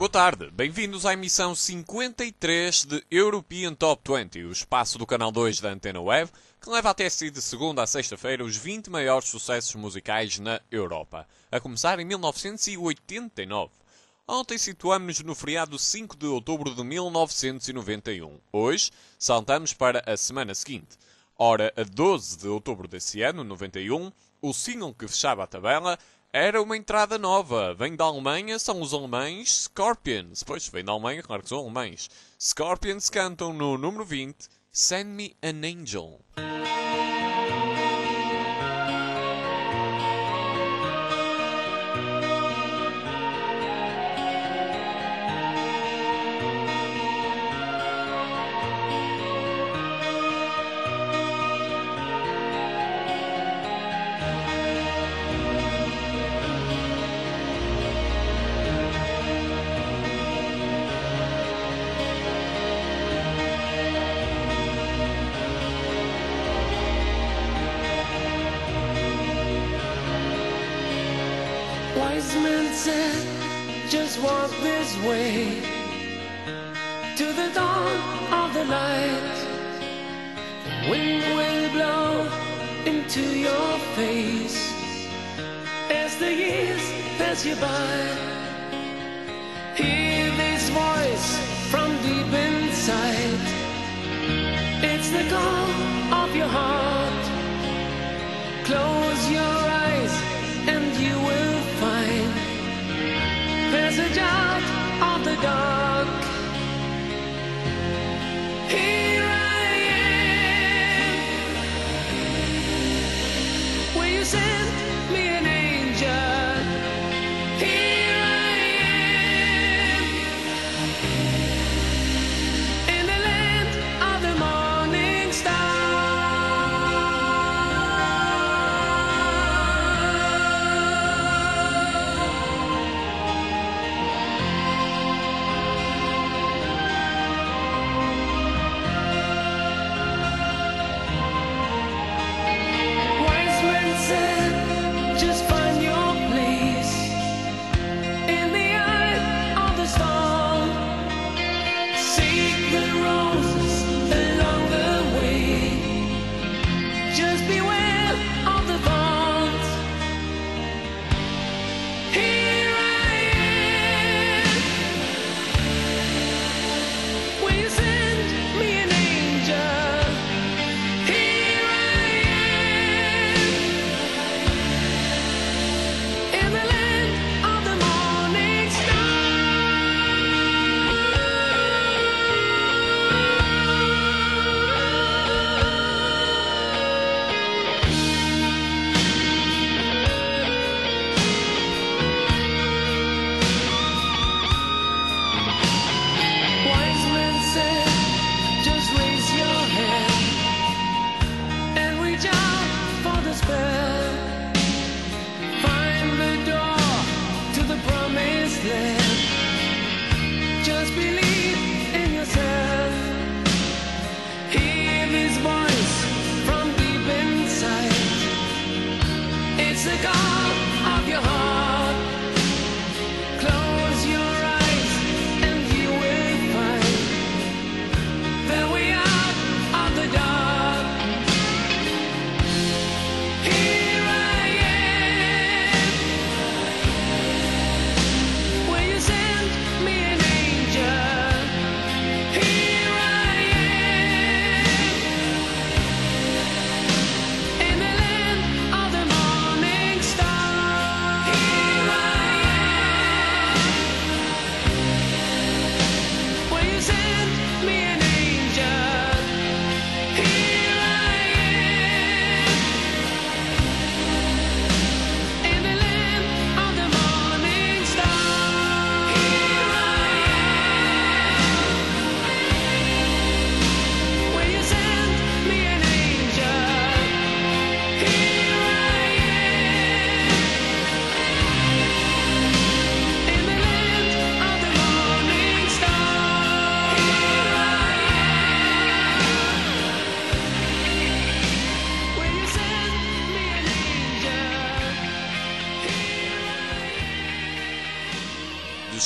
tarde, bem-vindos à emissão 53 de European Top 20, o espaço do canal 2 da Antena Web, que leva até si de segunda a sexta-feira os 20 maiores sucessos musicais na Europa, a começar em 1989. Ontem situamos-nos no feriado 5 de outubro de 1991. Hoje, saltamos para a semana seguinte. Ora, a 12 de outubro desse ano, 91, o single que fechava a tabela era uma entrada nova. Vem da Alemanha, são os alemães Scorpions. Pois, vem da Alemanha, claro que são alemães. Scorpions cantam no número 20, Send Me an Angel. Wise men said, just walk this way to the dawn of the light. The wind will blow into your face as the years pass you by. Hear this voice from deep inside. It's the call of your heart. Close your eyes and you will find passage out of the dark. Here I am. Will you send me an angel? Here I am. In the land of the morning star.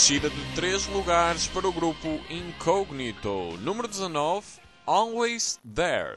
descida de 3 lugares para o grupo Incognito. Número 19, Always There.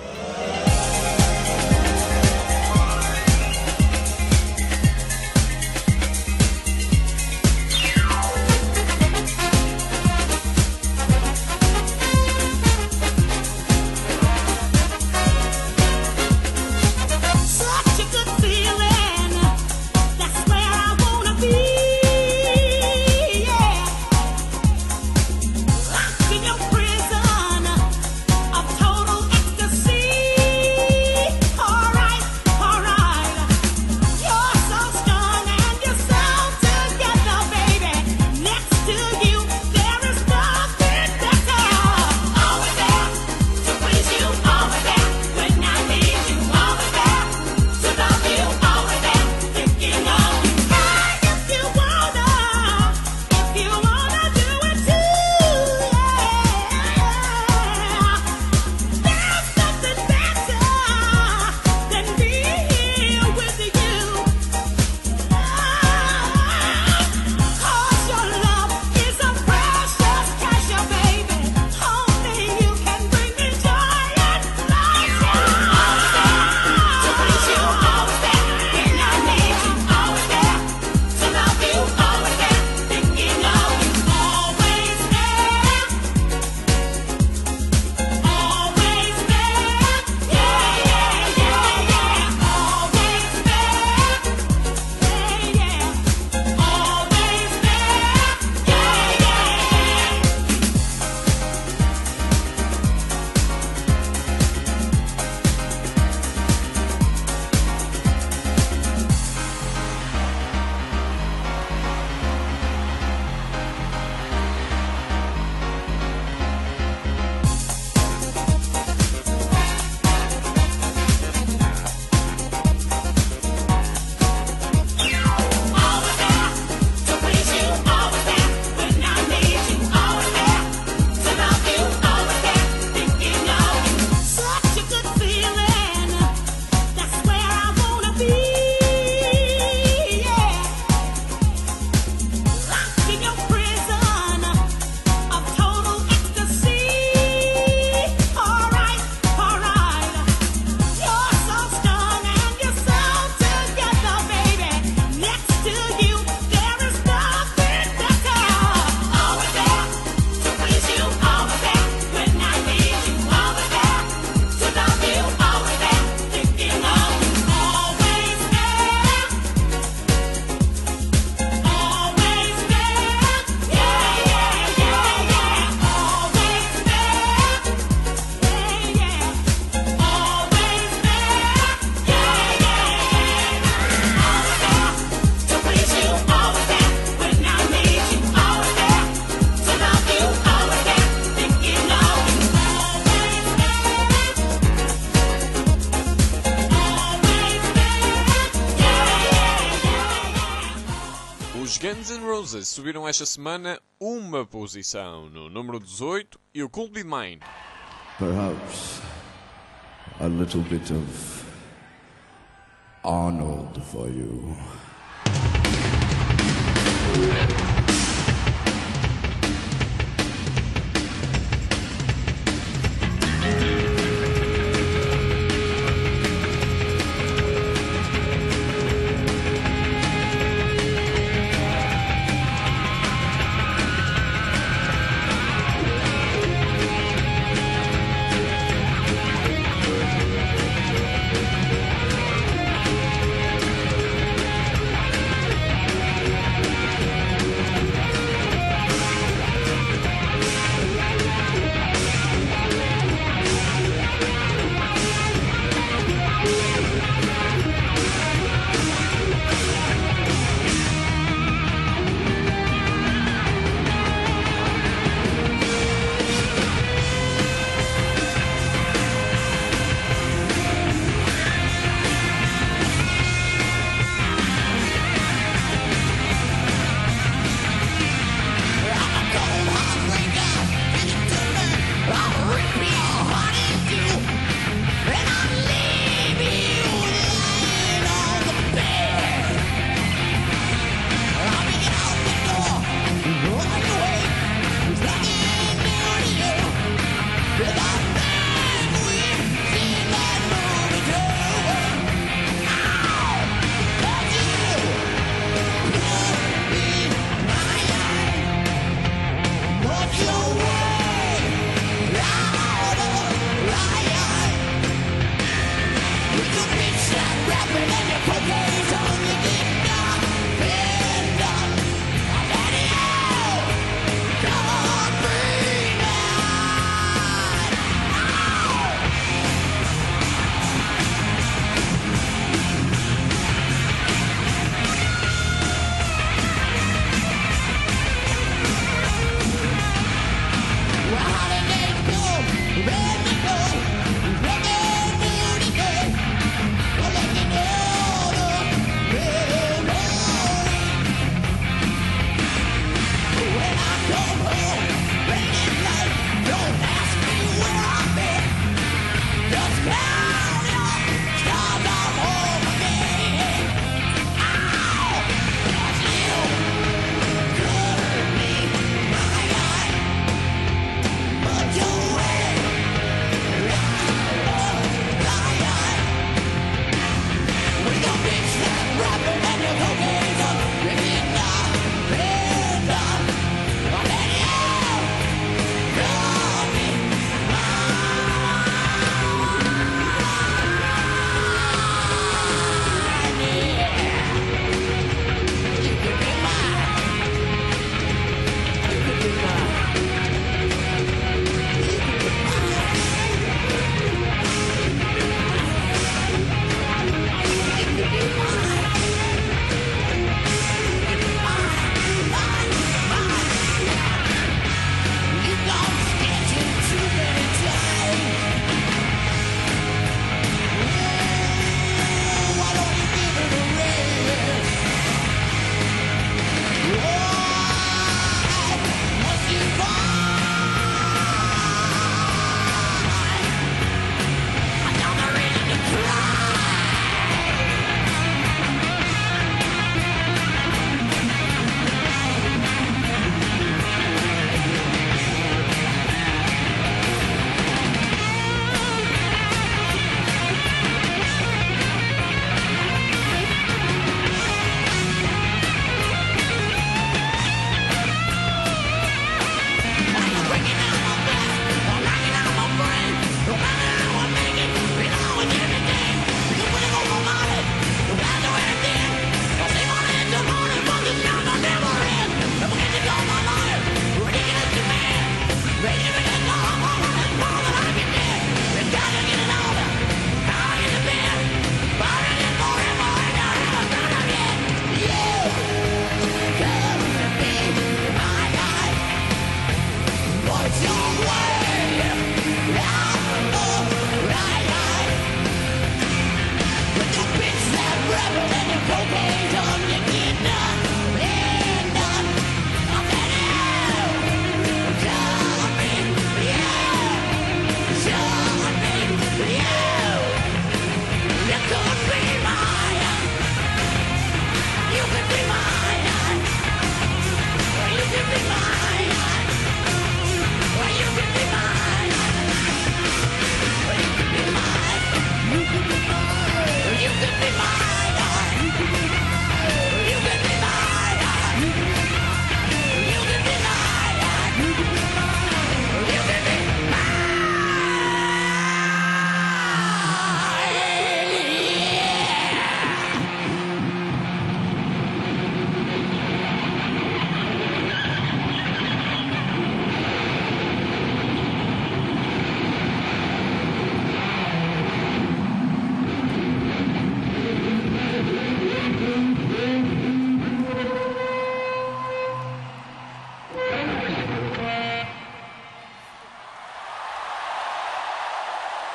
Os Guns N' Roses subiram esta semana uma posição. No número 18, You Could Be Mine. Perhaps a little bit of Arnold for you.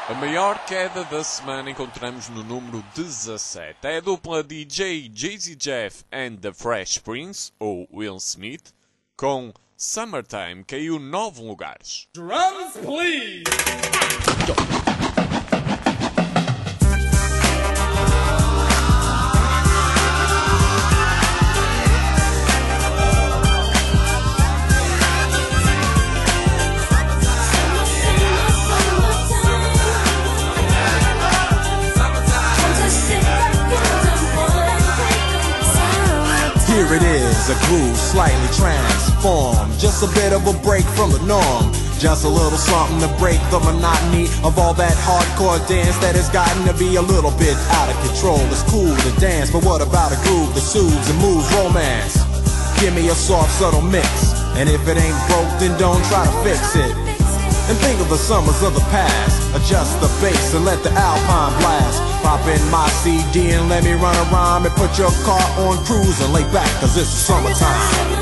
A maior queda da semana encontramos no número 17. É a dupla DJ Jay-Z Jeff and the Fresh Prince, ou Will Smith, com Summertime, caiu 9 lugares. Drums, please! Here it is, a groove slightly transformed. Just a bit of a break from the norm. Just a little something to break the monotony of all that hardcore dance that has gotten to be a little bit out of control. It's cool to dance, but what about a groove that soothes and moves romance? Give me a soft, subtle mix, and if it ain't broke, then don't try to fix it. And think of the summers of the past. Adjust the bass and let the Alpine blast. Pop in my CD and let me run around and put your car on cruise and lay back, cause it's summertime.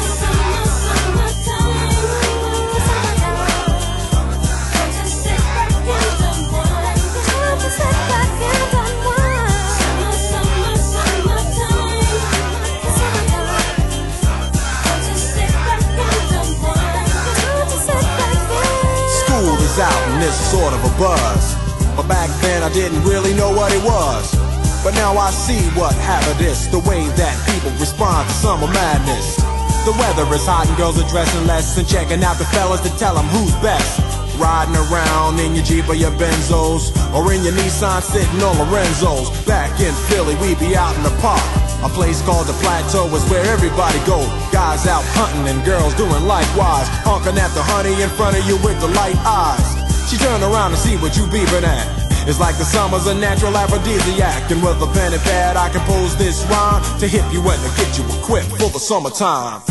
Out and it's sort of a buzz, but back then I didn't really know what it was. But now I see what happened is the way that people respond to summer madness. The weather is hot and girls are dressing less and checking out the fellas to tell them who's best. Riding around in your Jeep or your Benzos, or in your Nissan sitting on Lorenzo's. Back in Philly we be out in the park. A place called the Plateau is where everybody go. Guys out hunting and girls doing likewise. Honking at the honey in front of you with the light eyes. She turn around to see what you beeping at. It's like the summer's a natural aphrodisiac. And with a pen and pad I compose this rhyme to hip you and to get you equipped for the summertime.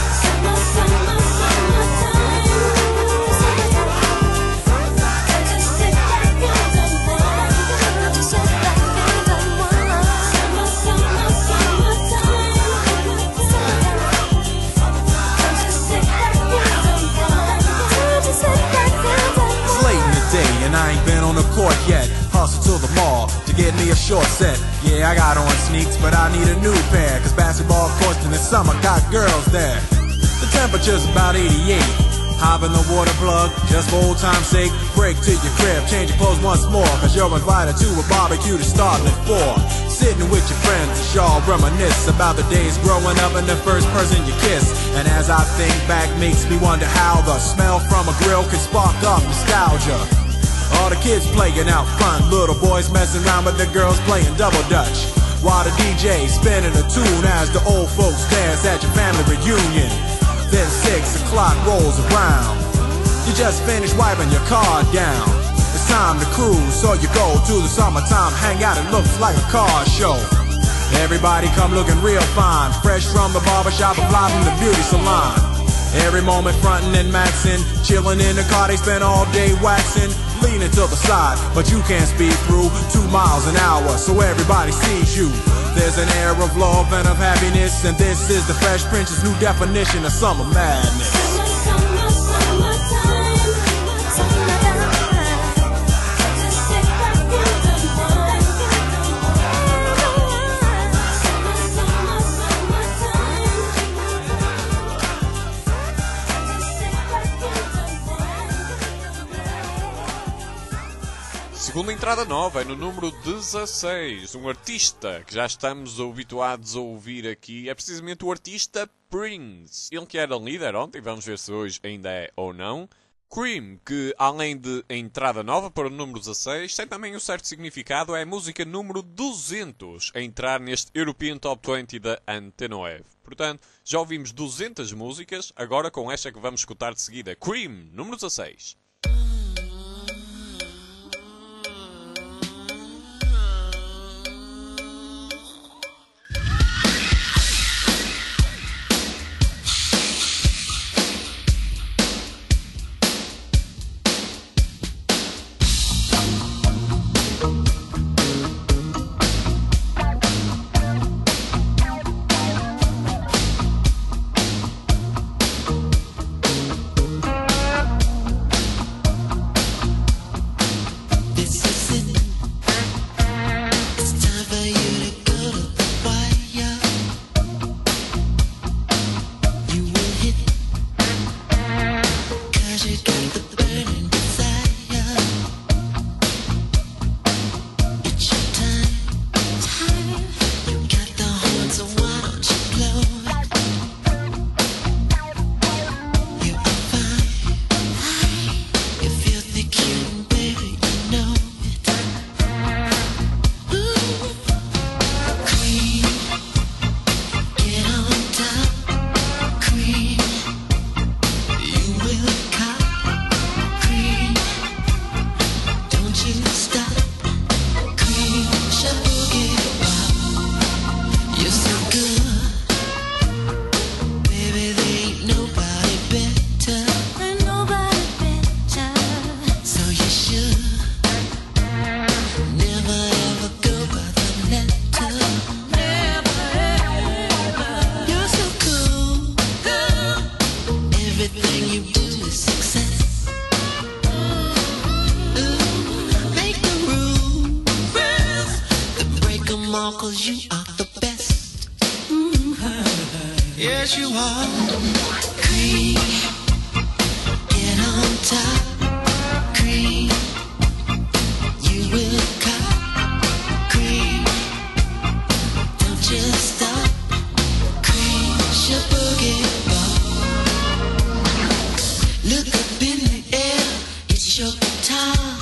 And I ain't been on the court yet. Hustle to the mall to get me a short set. Yeah, I got on sneaks, but I need a new pair, cause basketball courts in the summer got girls there. The temperature's about 88. Hop in the water plug, just for old time's sake. Break to your crib, change your clothes once more, cause you're invited to a barbecue to start at 4. Sitting with your friends as y'all reminisce about the days growing up and the first person you kiss. And as I think back, makes me wonder how the smell from a grill can spark up nostalgia. All the kids playing out front, little boys messing around with the girls playing double dutch, while the DJ spinning a tune as the old folks dance at your family reunion. Then 6 o'clock rolls around, you just finished wiping your car down. It's time to cruise, so you go to the summertime hangout. It looks like a car show. Everybody come looking real fine, fresh from the barbershop and fly from the beauty salon. Every moment frontin' and maxin', chillin' in the car they spend all day waxin'. Leaning to the side, but you can't speed through 2 miles an hour, so everybody sees you. There's an air of love and of happiness, and this is the Fresh Prince's new definition of summer madness. Segunda entrada nova é no número 16, um artista que já estamos habituados a ouvir aqui, é precisamente o artista Prince. Ele que era líder ontem, vamos ver se hoje ainda é ou não. Cream, que além de entrada nova para o número 16, tem também um certo significado, é a música número 200 a entrar neste European Top 20 da Antena Wave. Portanto, já ouvimos 200 músicas, agora com esta que vamos escutar de seguida. Cream, número 16. 'cause you are the best. Yes, you are. Cream, get on top. Cream, you will cop. Cream, don't just stop. Cream, your boogie ball. Look up in the air, it's your time.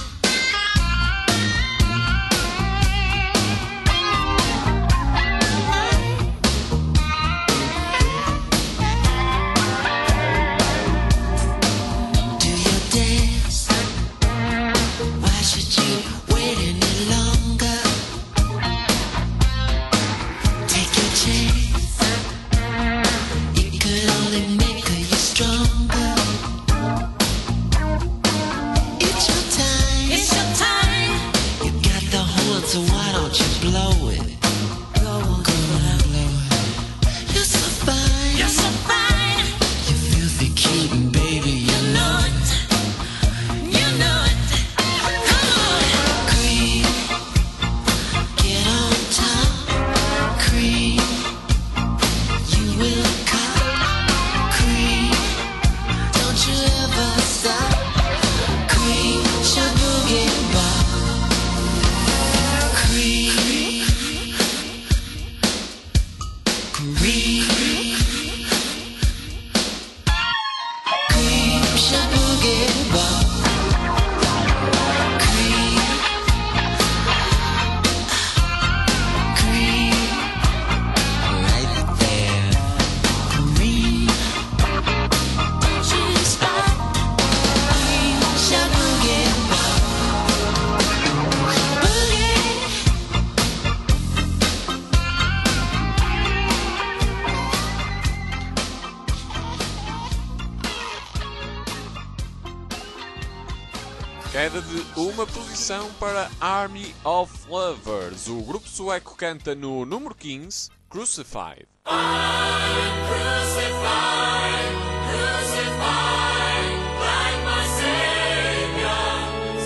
Queda de uma posição para Army of Lovers. O grupo sueco canta no número 15, Crucified. I'm crucified, crucified, like my Savior,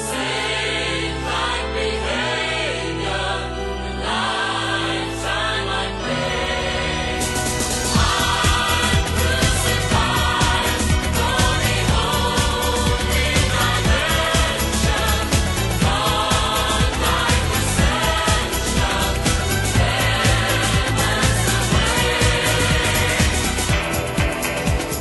saint-like behavior, a lifetime I pray. I'm crucified, for the holy direction, God like ascension, heaven's the way.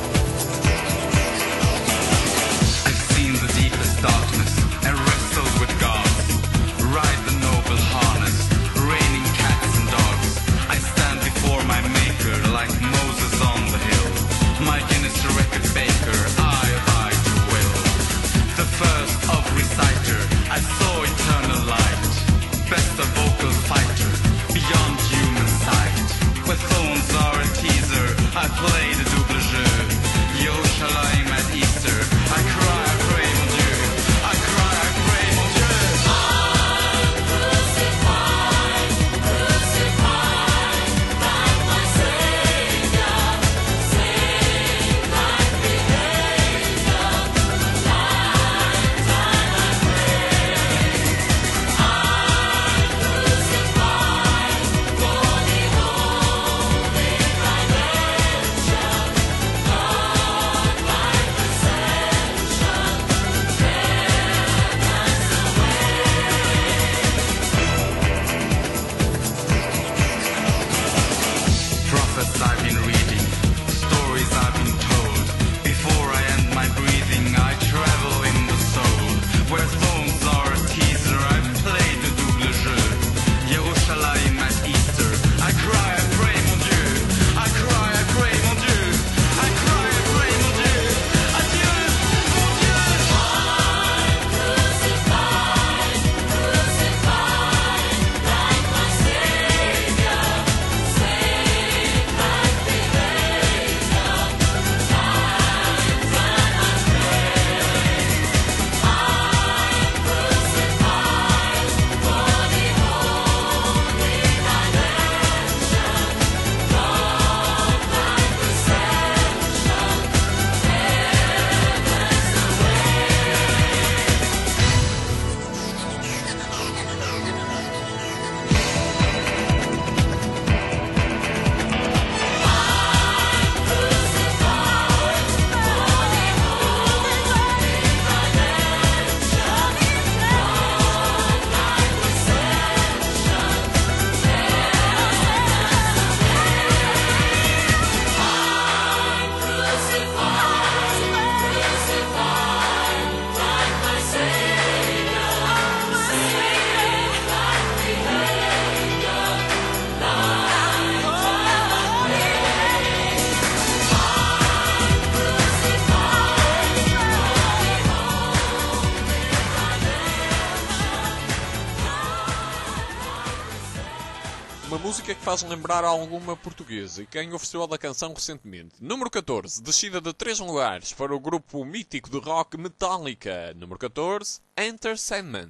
Uma música que faz lembrar alguma portuguesa e quem ofereceu a da canção recentemente. Número 14, descida de 3 lugares para o grupo mítico de rock Metallica. Número 14, Enter Sandman.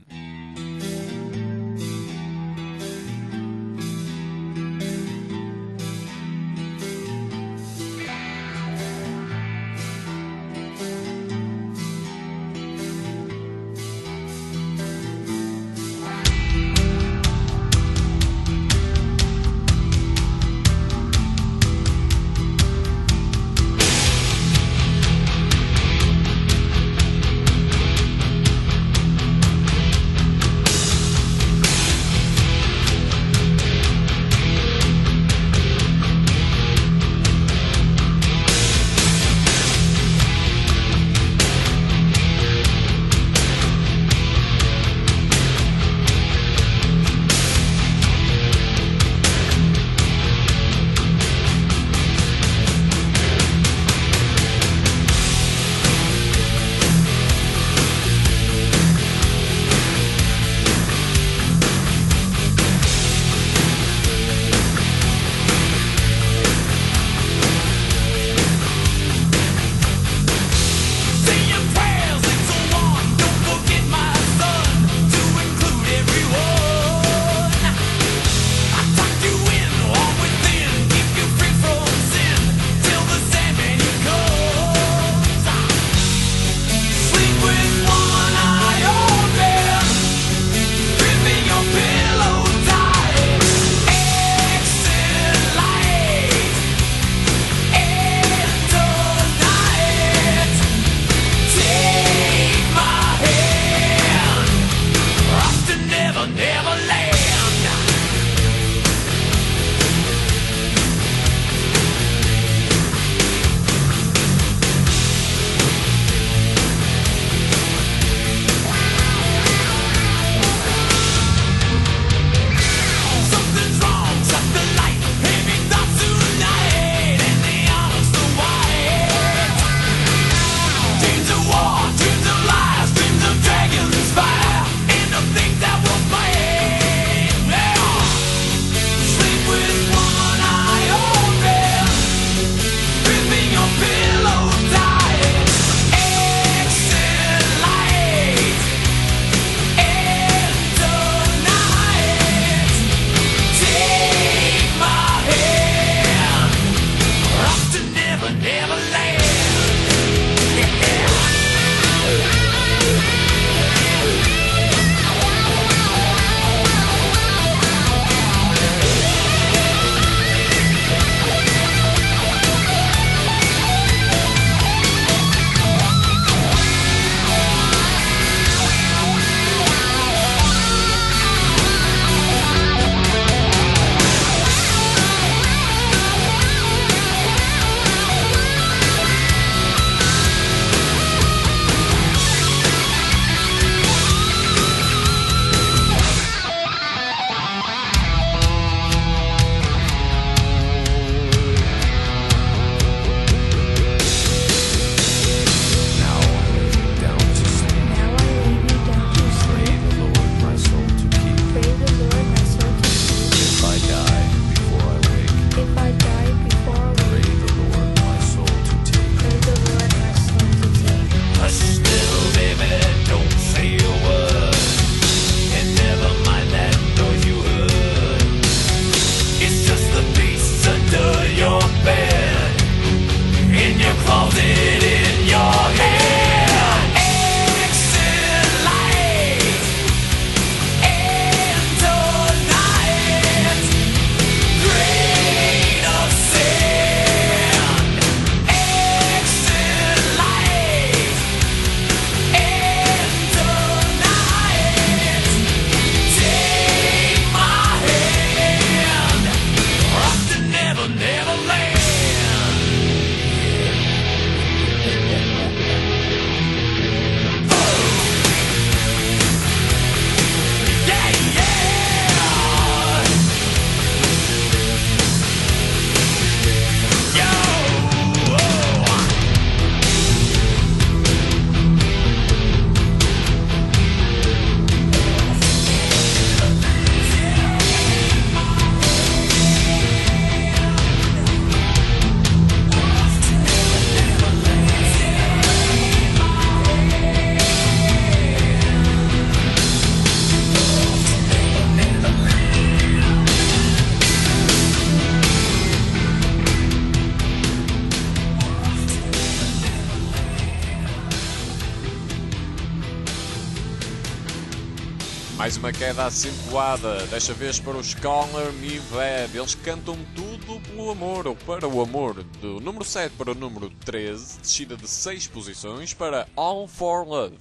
Mais uma queda acentuada, desta vez para os Color Me Bad. Eles cantam tudo pelo amor, ou para o amor. Do número 7 para o número 13, descida de 6 posições para All For Love.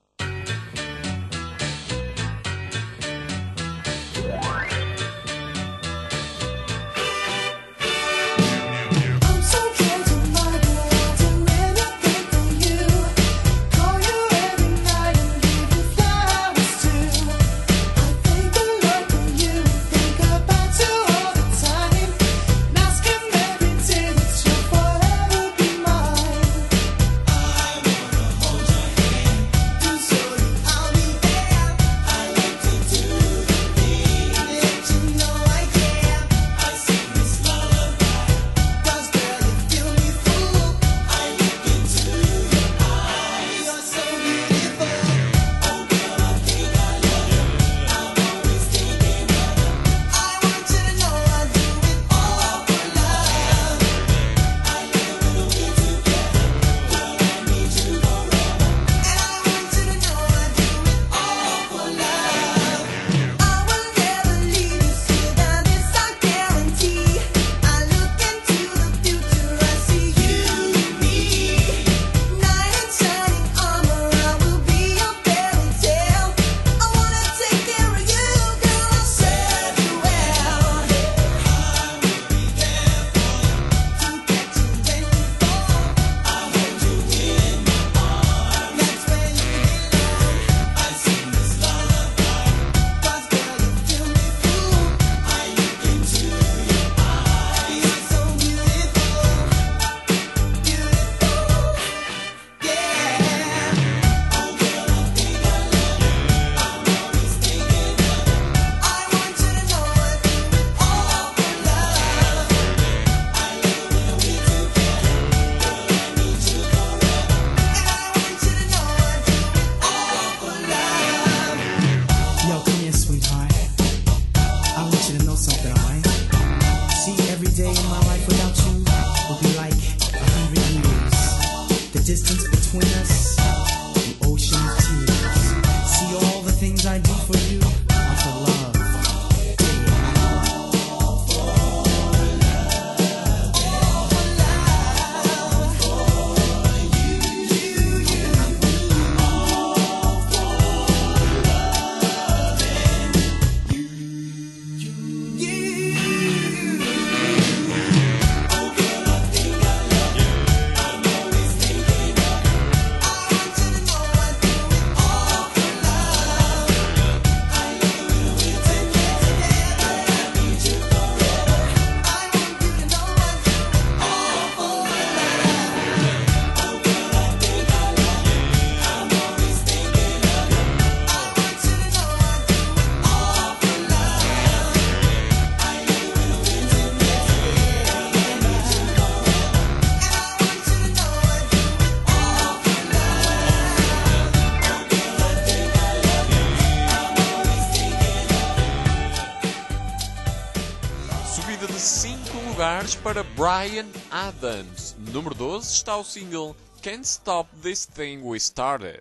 I'm so close to my girl, do anything for you. Call you every night and give you flowers too. I think a lot of you, think about you all the time. And asking every day that you'll forever be mine. I wanna hold your hand, to show you I'll be there. I like to do the things that you know I care. I sing this lullaby. 'Cause girl, you feel me full. I look into your eyes. You're so beautiful. Oh girl, I think I love you. I'm always thinking of you. I want you to know I do it all for love. I live when we together. Girl, I need you forever. And I want you to know I do it all for love. I will never leave you, so that is I guarantee. I look into the future, I see you and me. Knight in shining armor, I will be your fairy tale. I wanna take care of you, girl, I'll serve you well. I will be there for you, to catch you when you fall. I'll hold you in my arms, that's where you belong. I sing this lullaby, 'cause girl, you feel me full. I look into your eyes, you're so beautiful, beautiful, yeah. Oh girl, I think I love you. I'm always thinking of you. I want you to know I do it all for love. I live when we together. Girl, I need you forever. And I want you to know I do it all for love. Yo, come here, sweetheart. I want you to know something, alright? See, every day in my life without you will be like 100 years. The distance between us, the ocean of tears. See, all the things I do for you are for love. Subida de 5 lugares para Bryan Adams. Número 12 está o single Can't Stop This Thing We Started.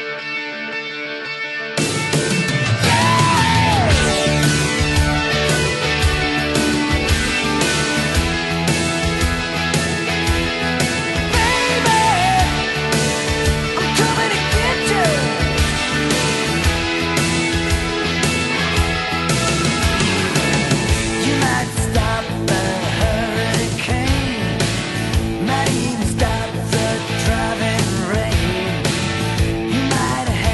I'm coming to get you. You might stop the hurricane, might even stop the driving rain. You might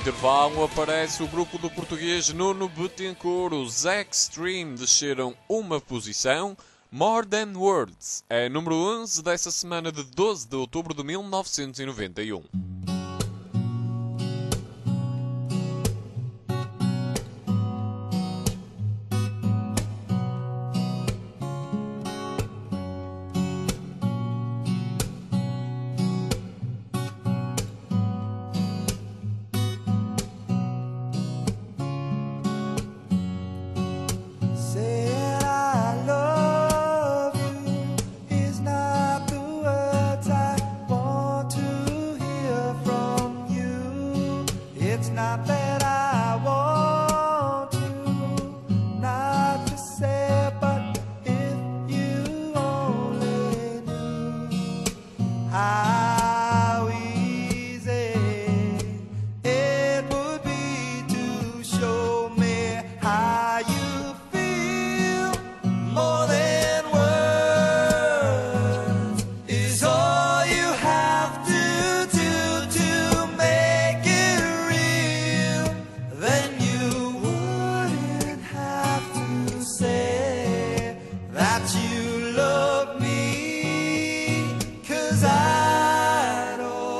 intervalo aparece o grupo do português Nuno Bettencourt. Os Extreme desceram uma posição. More Than Words é número 11 dessa semana de 12 de outubro de 1991. Saying I love you is not the words I want to hear from you. It's not that I want to not to say, but if you only knew how easy it would be to show me how you feel. More than words is all you have to do to make it real. Then you wouldn't have to say that you love me, 'cause I'd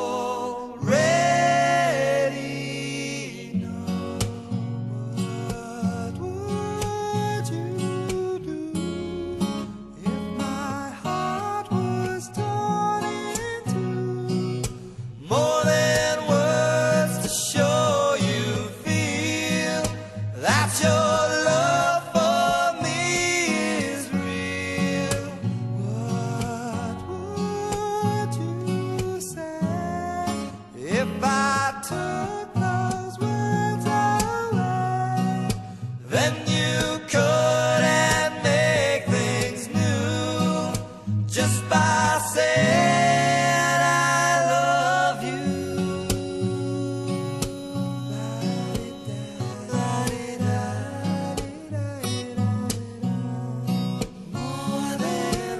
already know. What would you do if my heart was torn in two? More than words to show you feel that your love for me is real. What would you say if I took those words away? Then you couldn't make things new just by saying I love you. More than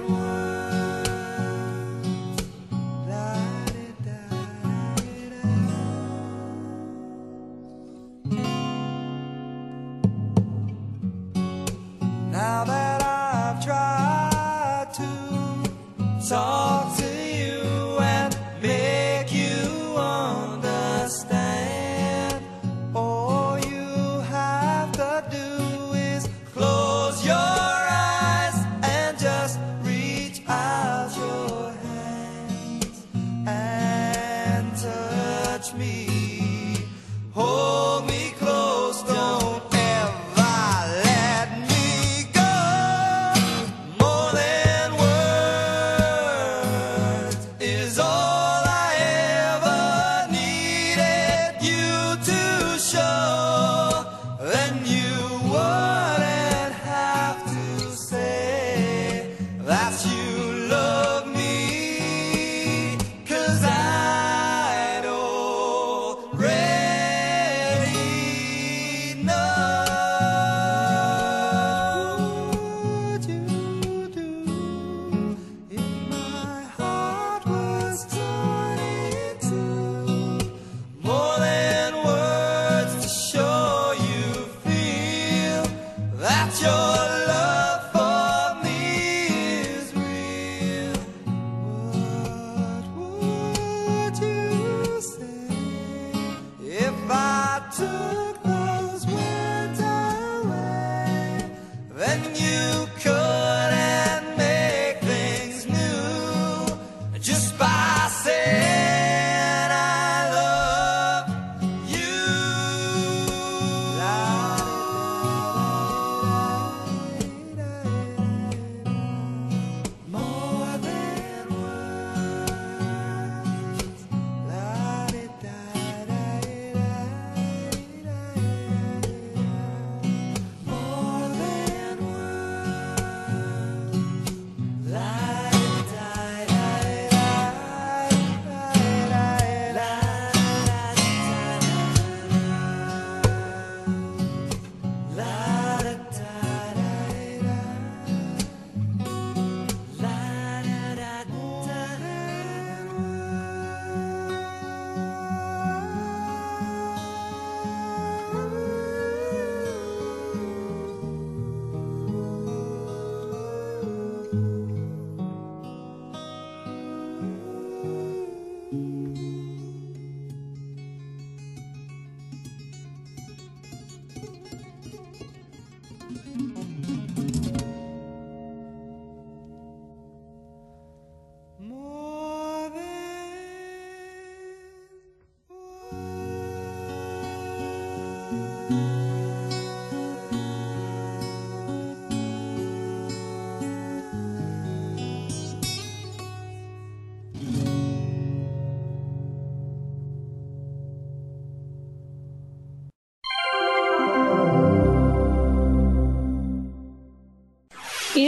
Now that I've tried to talk to you and make you understand, all you have to do is close your eyes and just reach out your hands and touch me. Hold me close, don't ever let me go. More than words is all I ever needed you to show. Then you wouldn't have to say that you love me, 'cause I'd already know. What would you do if my heart was torn in two? More than words to show you feel that your love for me is real. What would you say if I took those words away? Then you couldn't make things new just by saying I love you. More than words.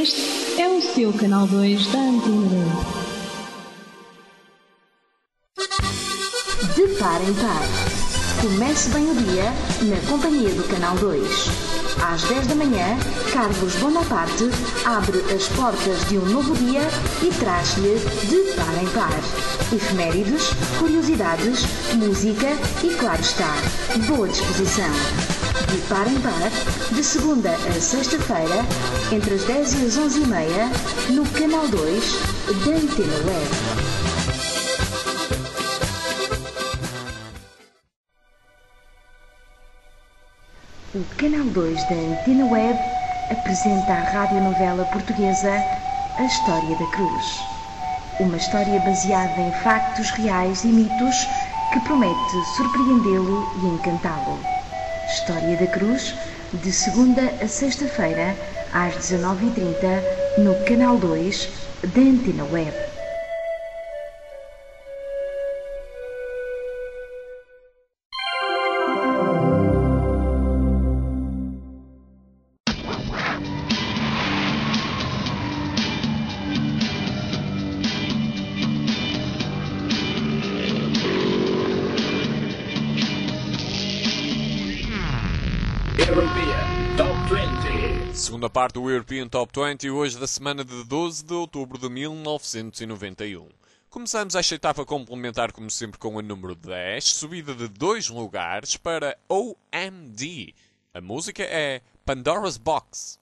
Este é o seu canal 2 da Antena 2. De par em par. Comece bem o dia na companhia do Canal 2. Às 10 da manhã, Carlos Bonaparte abre as portas de um novo dia e traz-lhe De par em par. Efemérides, curiosidades, música e, claro está, boa disposição. De par em par, de segunda a sexta-feira, entre as 10 e as 11h30, no Canal 2 da Antena Web. O Canal 2 da Antena Web apresenta à radionovela portuguesa A História da Cruz. Uma história baseada em factos reais e mitos que promete surpreendê-lo e encantá-lo. História da Cruz, de segunda a sexta-feira, às 19h30, no Canal 2 da Antena Web. Segunda parte do European Top 20, hoje da semana de 12 de outubro de 1991. Começamos esta etapa complementar, como sempre, com a número 10, subida de 2 lugares para OMD. A música é Pandora's Box.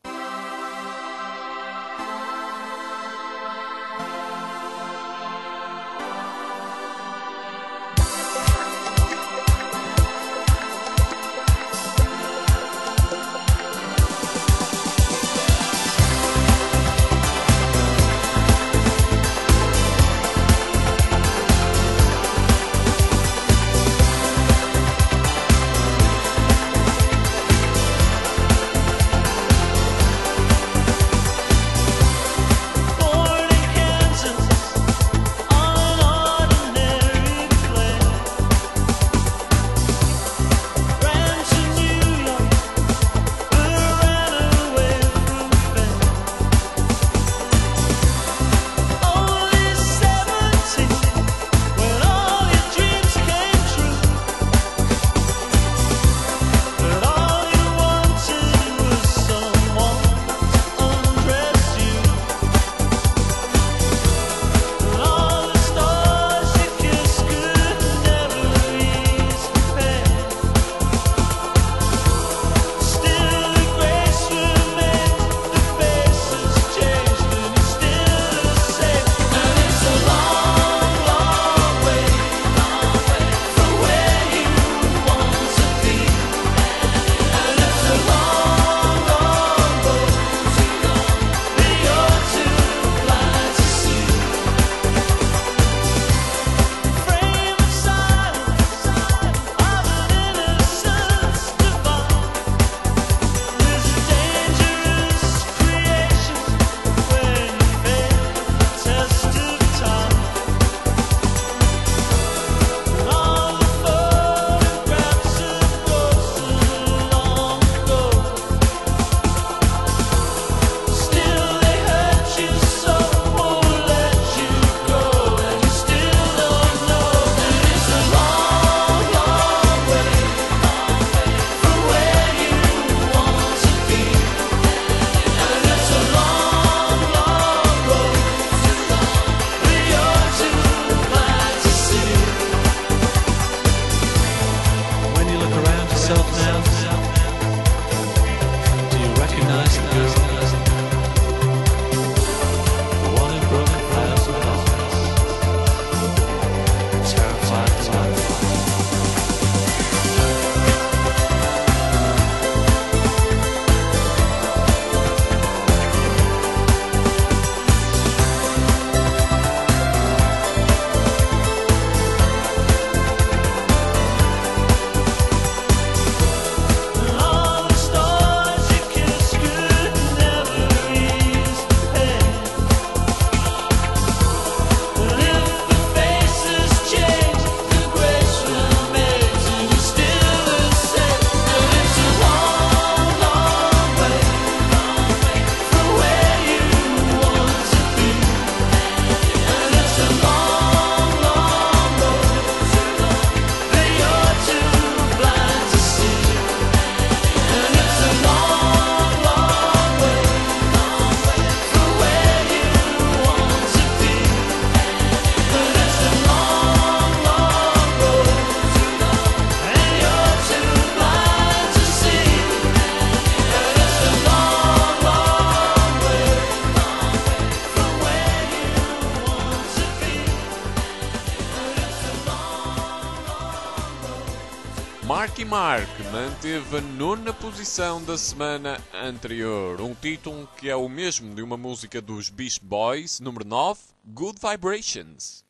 Mark manteve a 9ª posição da semana anterior, um título que é o mesmo de uma música dos Beast Boys, número 9, Good Vibrations.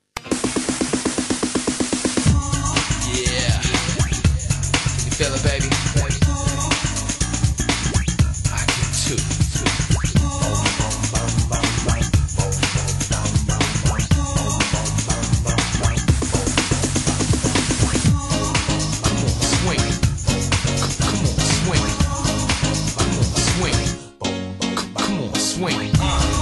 Yeah. Can you feel it, baby? I can too. Swing.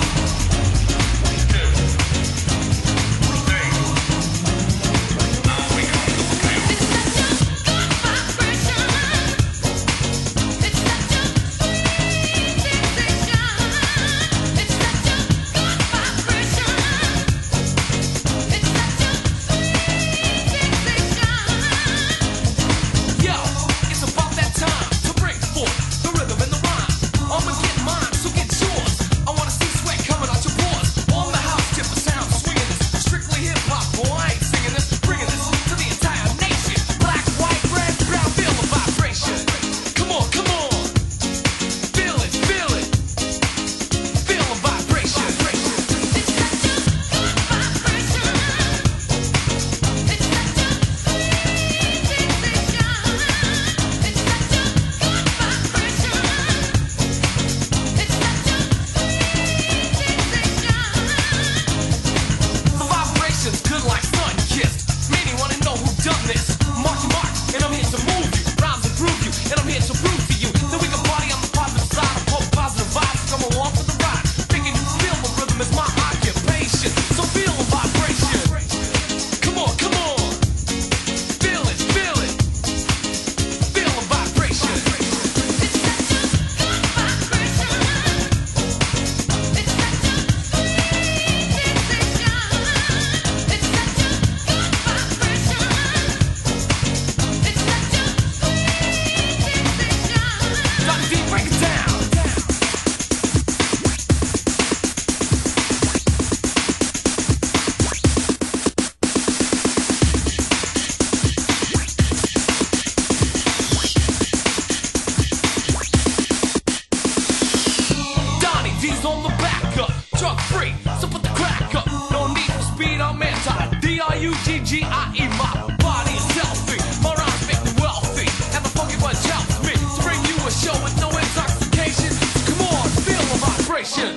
D-R-U-G-G-I-E, my body is healthy, my rhymes make me wealthy, and the funky bunch helps me to bring you a show with no intoxication. Come on, feel the vibration.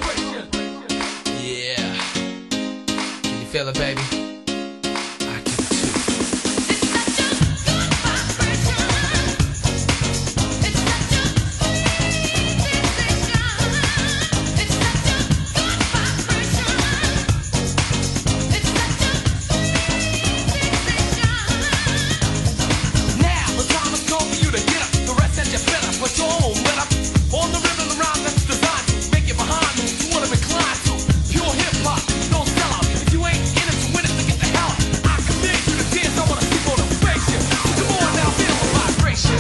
Yeah, can you feel it, baby? I can too. Now the time has come for you to get up. The rest that you better put your own let up. On the rhythm around that's designed to make you behind moves you wanna recline to. Pure hip hop, no sellout. If you ain't in it to win it, then get the hell out. I command you to dance. I wanna see motivation. Come on now, feel the vibration.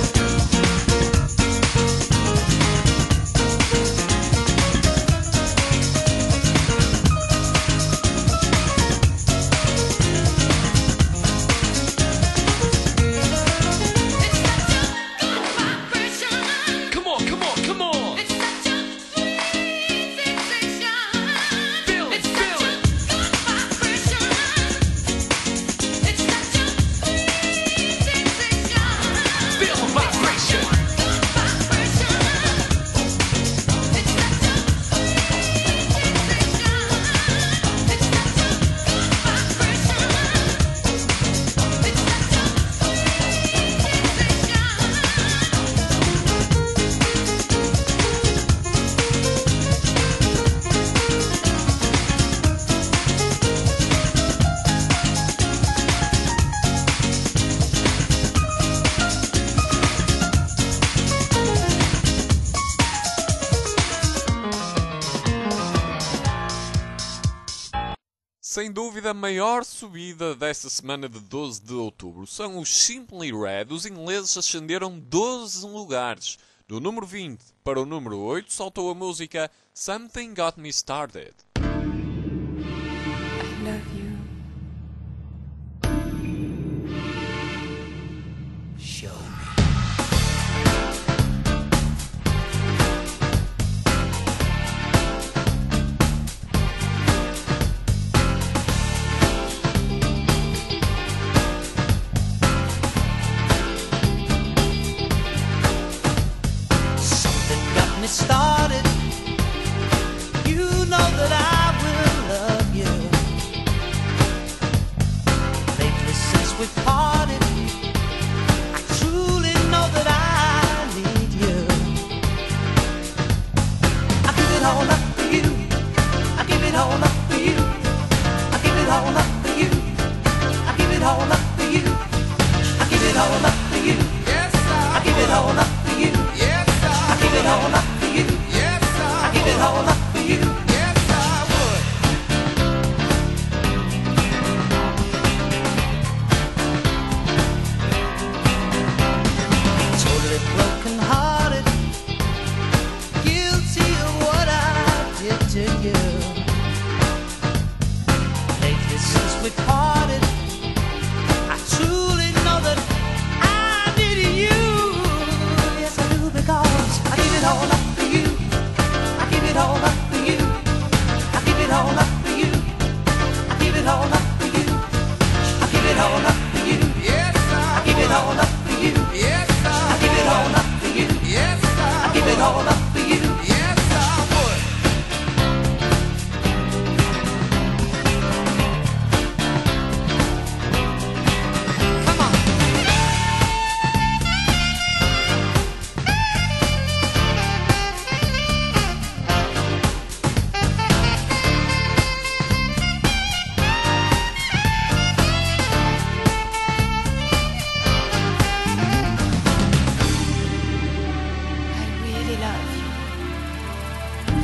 Come on, come on, come on. Feel it, feel it. Feel the vibration. Sem dúvida, a maior subida desta semana de 12 de outubro são os Simply Red. Os ingleses ascenderam 12 lugares. Do número 20 para o número 8 saltou a música Something Got Me Started. I love you. Show me. started. You know that I will love you. Lately since we parted, I truly know that I need you. I give it all up for you. I give it all up for you. I give it all up for you. I give it all up for you. I give it all up for you. Yes, I give it all up for you. Yes, I give it all up for you. Yes, I give it all up for you. Yes, I would. Totally broken hearted, guilty of what I did to you. Lately since we parted, I truly know that I need you. Yes, I do, because I give it all up for you. I give it all up for you. I give it all up for you. I give it all up for you. I give it all up for you. Yes, I give it all up for you. Yes, I give it all up for you. Yes, I give it all up for you. Yes, I would. Come on. I really love you.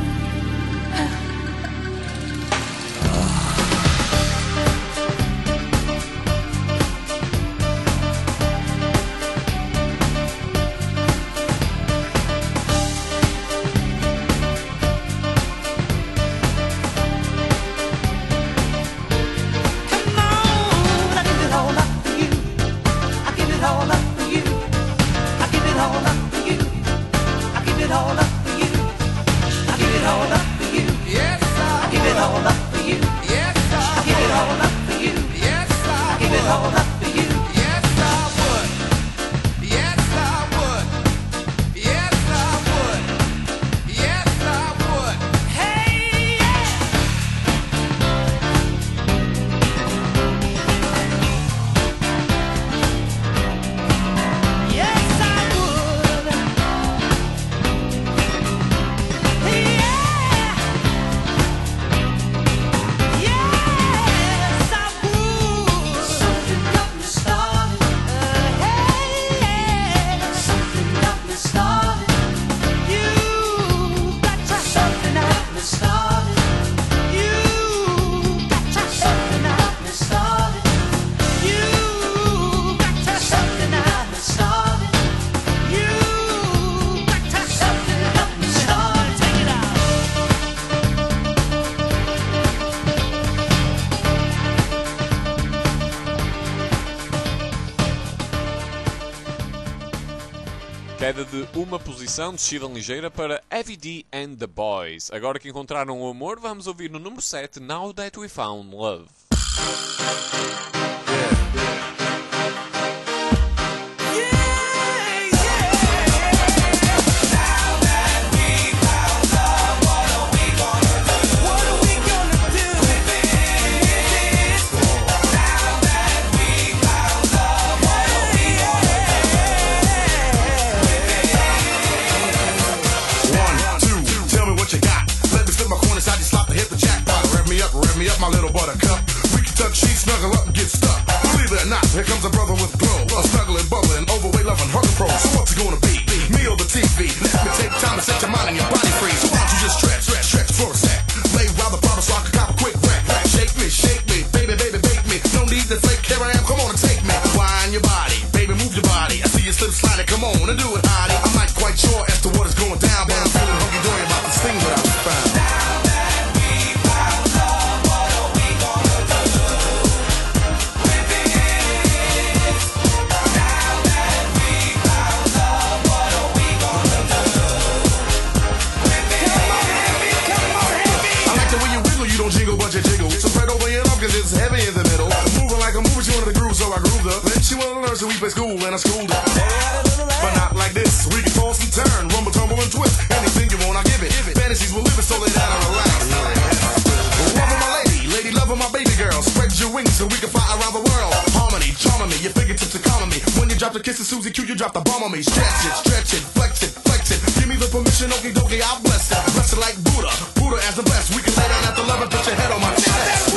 Come on, I give it all up for you. I give it all up for you. I give it all up for you. I give it all up for you. I give it all up for you. Yes, I give it all up for you. Yes, I give it all up for you. Yes, I give it all up for you. Yes, I would. Yes, I would. Yes, I would. Yes, I would. Hey, yeah. Yes, I would. Yeah. Yes, I would. Something got me started. Hey, something got me started. You got to something got me started. You got to something got me started. You got to something got me started. You got to something got me started. Take it out. Queda de uma posição, descida ligeira para Heavy D and the Boys. Agora que encontraram o amor, vamos ouvir no número 7, Now That We Found Love. Rev me up, my little buttercup. We can tuck sheets, snuggle up and get stuck. Believe it or not, here comes a brother with glow. A snuggling, bubbling, overweight, loving, hugging pro. So what's it gonna be? Me or the TV? Let me take time to set your mind and your body free. So why don't you just stretch for a sec? Lay while the bottle so I can cop a quick wreck. Shake me, baby, bake me. No need to fake, here I am, come on and take me. Wind your body, baby, move your body. I see you slip sliding, come on and do it, hottie. I'm not quite sure as to what is going down, but I'm feeling hunky-dory about this thing that I just found. It's heavy in the middle. Moving like a movie, she wanted to groove, so I grooved up. Then she wanted to learn, so we play school, and I schooled her. But not like this. We can toss and turn, rumble, tumble, and twist. Anything you want. kissing Susie Q, you drop the bomb on me. Stretch it, flex it, flex it. Give me the permission, okie dokie, I'll bless it. Bless it like Buddha, Buddha as the best. We can lay down at the love and put your head on my chest.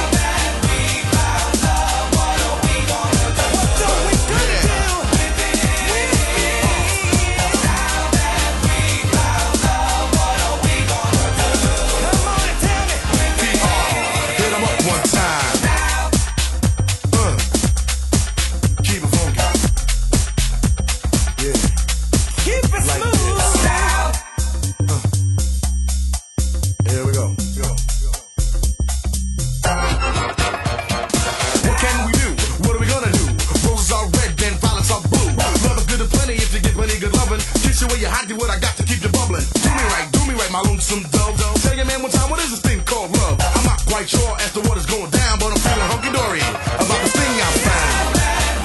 What I got to keep you bubbling. Do me right, my lonesome dove. Tell your man one time, what is this thing called love? I'm not quite sure as to what is going down, but I'm feeling hunky-dory about this thing I found.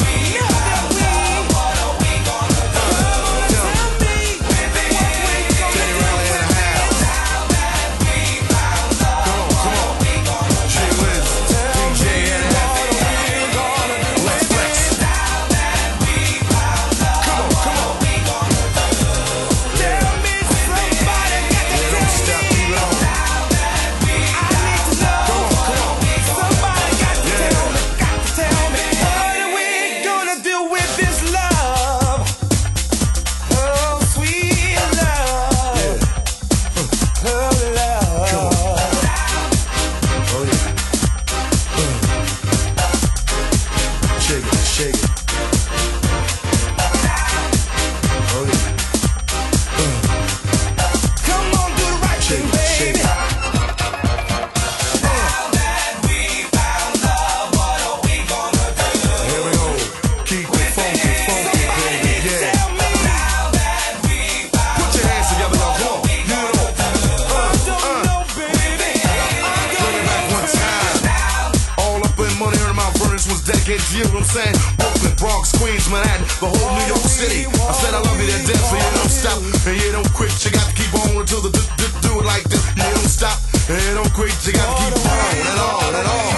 You know what I'm saying? Brooklyn, Bronx, Queens, Manhattan, the whole New York City. I said I love you to death, so you don't stop and you don't quit. You got to keep on until the do it like this. You don't stop and you don't quit. You got to keep on and on and on.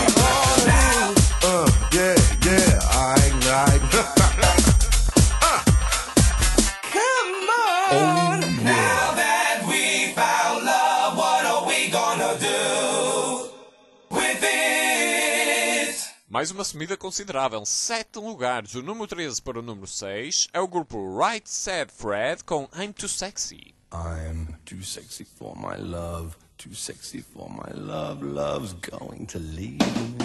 Yeah, alright. Come on. Now that we found love, what are we gonna do with it? Mais uma subida considerável, 7 lugares. O número 13 para o número 6 é o grupo Right Said Fred com I'm Too Sexy. I'm too sexy for my love, too sexy for my love, love's going to leave me.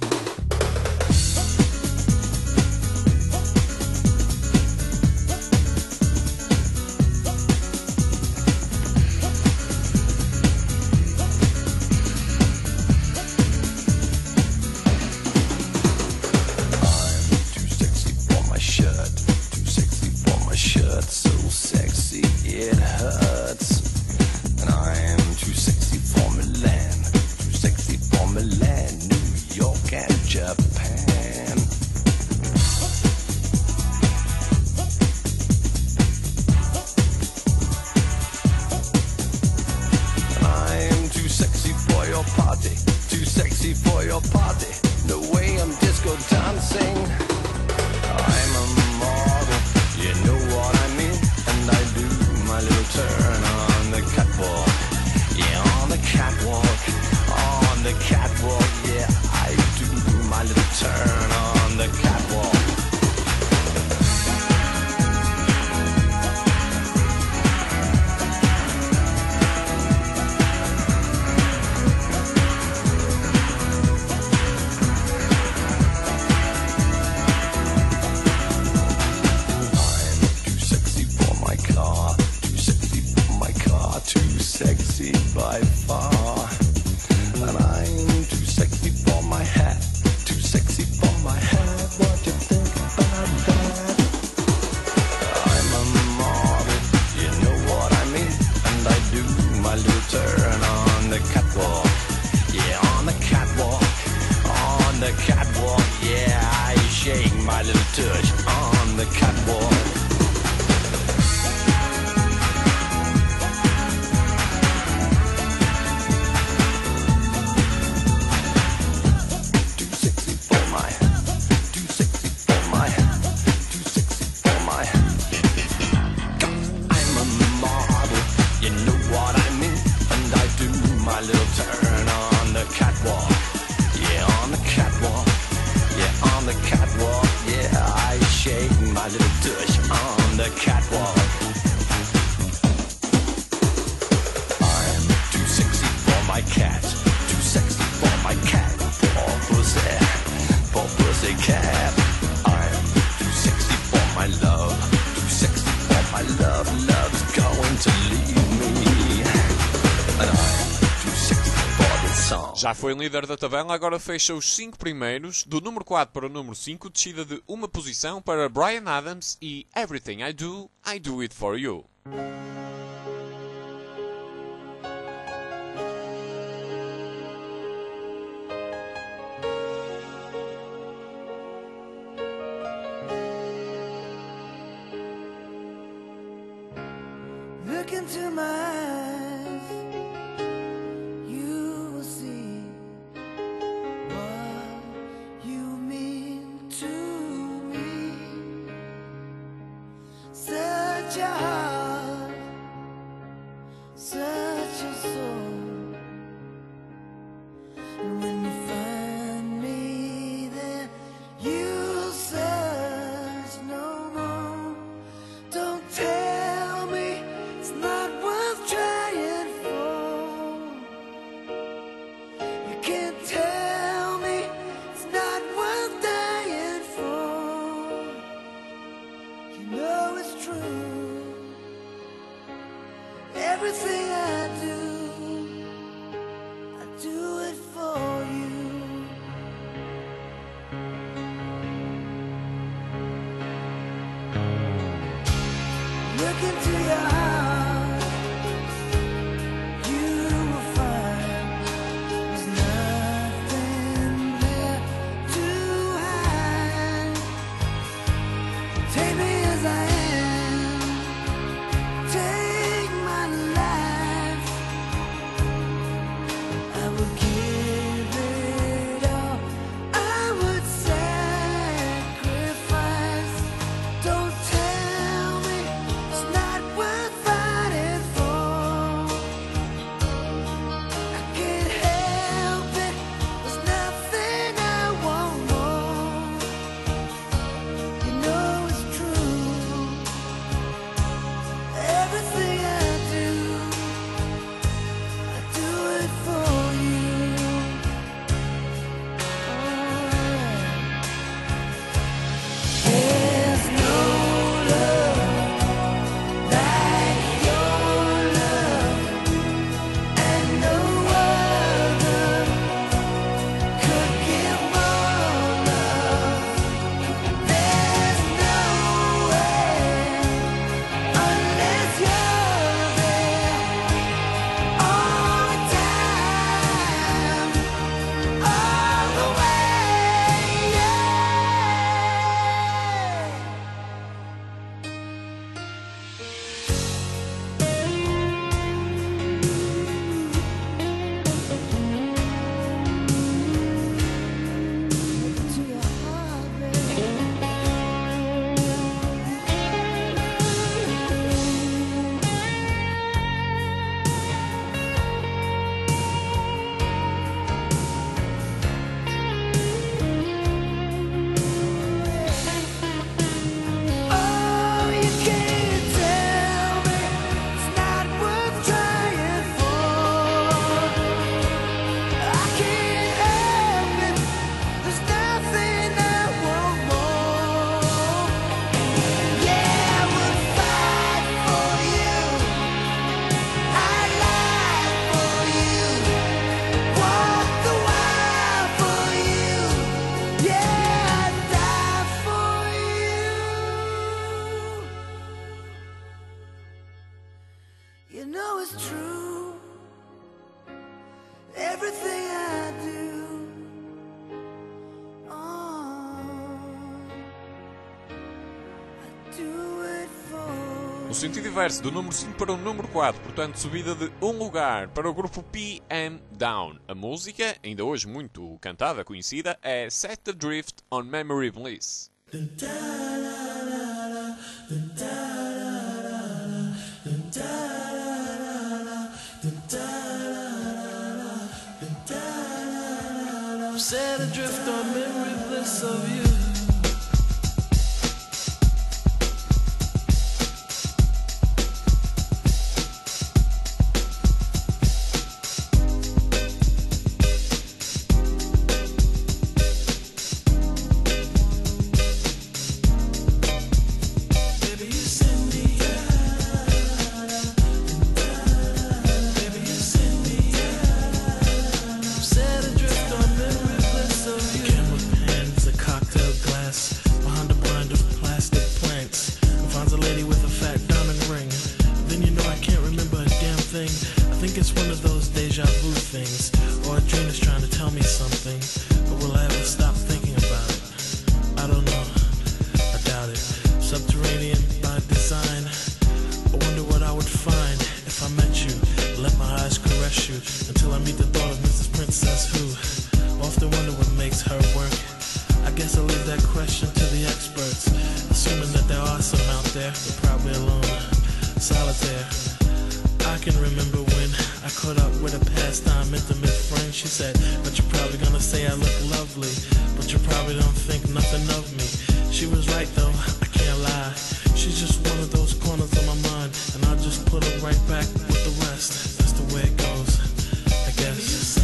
So sexy it hurts, and I am too sexy for Milan, too sexy for Milan, New York and Japan. And I am too sexy for your party, too sexy for your party. The way I'm disco dancing, I'm a model, you know what I mean. And I do my little turn on the catwalk. Yeah, on the catwalk. On the catwalk. Yeah, I do my little turn on the catwalk. By far, and I'm too sexy for my hat, too sexy for my hat. What do you think about that? I'm a model, you know what I mean, and I do my little turn on the catwalk. Yeah, on the catwalk, on the catwalk. Yeah, I shake my little touch on the catwalk. child is going to leave me. And I'm too sexy for this song. Já foi líder da tabela, agora fecha os 5 primeiros, do número 4 para o número 5, descida de uma posição para Bryan Adams e Everything I Do It For You. Look into my eyes, you will see what you mean to me. Such a heart, such a soul. And when you find me there, you'll search no more. Don't tell me it's not worth trying for. You can't tell me it's not worth dying for. You know it's true. Everything I do it for you. Look into your heart, you will find there's nothing there to hide. Take me as I am, take my life. I would give it all, I would sacrifice. Don't tell me it's not worth fighting for. I can't help it, there's nothing I want more. You know it's true. Everything I do it for you. There's no love like your love, and no other could give more love. There's no way unless you're there all the time, all the way. To your heart, baby. Oh, you can't tell me it's not worth trying for. I can't help it, there's nothing I want more. Yeah, I would fight for you, I'd lie for you, walk the wire for you. Yeah, I'd die for you. You know it's true. Everything I do, I do it for. No sentido inverso, do número 5 para o número 4, portanto subida de um lugar para o grupo PM Down. A música, ainda hoje muito cantada, conhecida, é Set Adrift on Memory Bliss. Set adrift on memory bliss of you. Baby, you send me think it's one of those deja vu things, or a dream is trying to tell me something, but will I ever stop thinking about it? I don't know, I doubt it. Subterranean by design, I wonder what I would find if I met you. Let my eyes caress you until I meet the thought of Mrs. Princess, who often wonder what makes her work. I guess I'll leave that question to the experts, assuming that there are some out there, but probably alone, solitaire. I can remember when I caught up with a pastime intimate friend. She said, but you're probably gonna say I look lovely, but you probably don't think nothing of me. She was right though, I can't lie. She's just one of those corners of my mind, and I'll just put her right back with the rest. That's the way it goes, I guess.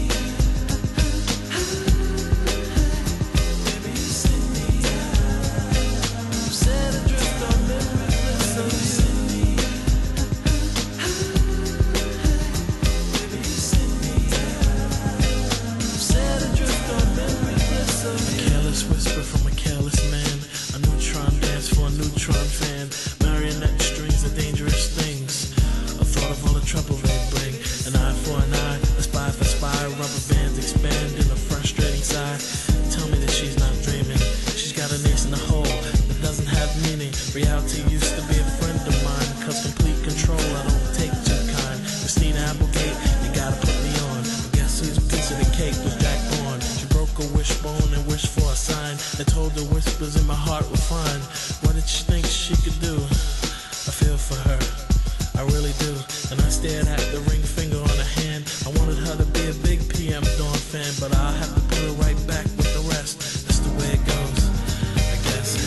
Whisper from a careless man, a neutron dance for a neutron fan. Marionette strings are dangerous things. A thought of all the trouble they bring. An eye for an eye, a spy for spy. Rubber bands expand in a frustrating sigh. Tell me that she's not dreaming. She's got an ace in the hole that doesn't have meaning. Reality used to be a friend of mine, cause complete control I don't take too kind. Christina Applegate, you gotta put me on. But guess whose piece of the cake was Jack Bourne? She broke a wishbone and wished for a sign that told the whispers in my heart were fine. What did she think she could do? I feel for her, I really do. And I stared at the ring finger on her hand. I wanted her to be a big PM Dawn fan, but I'll have to put her right back with the rest. That's the way it goes, I guess.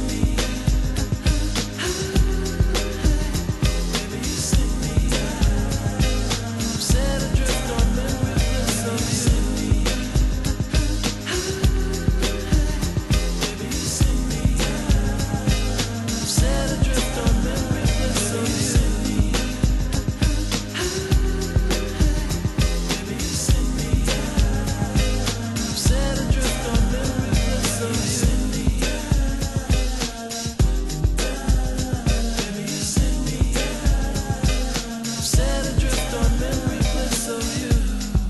Set adrift on memories of you. Set adrift on memories of you. Set adrift on memories of you. Set adrift on memories of you.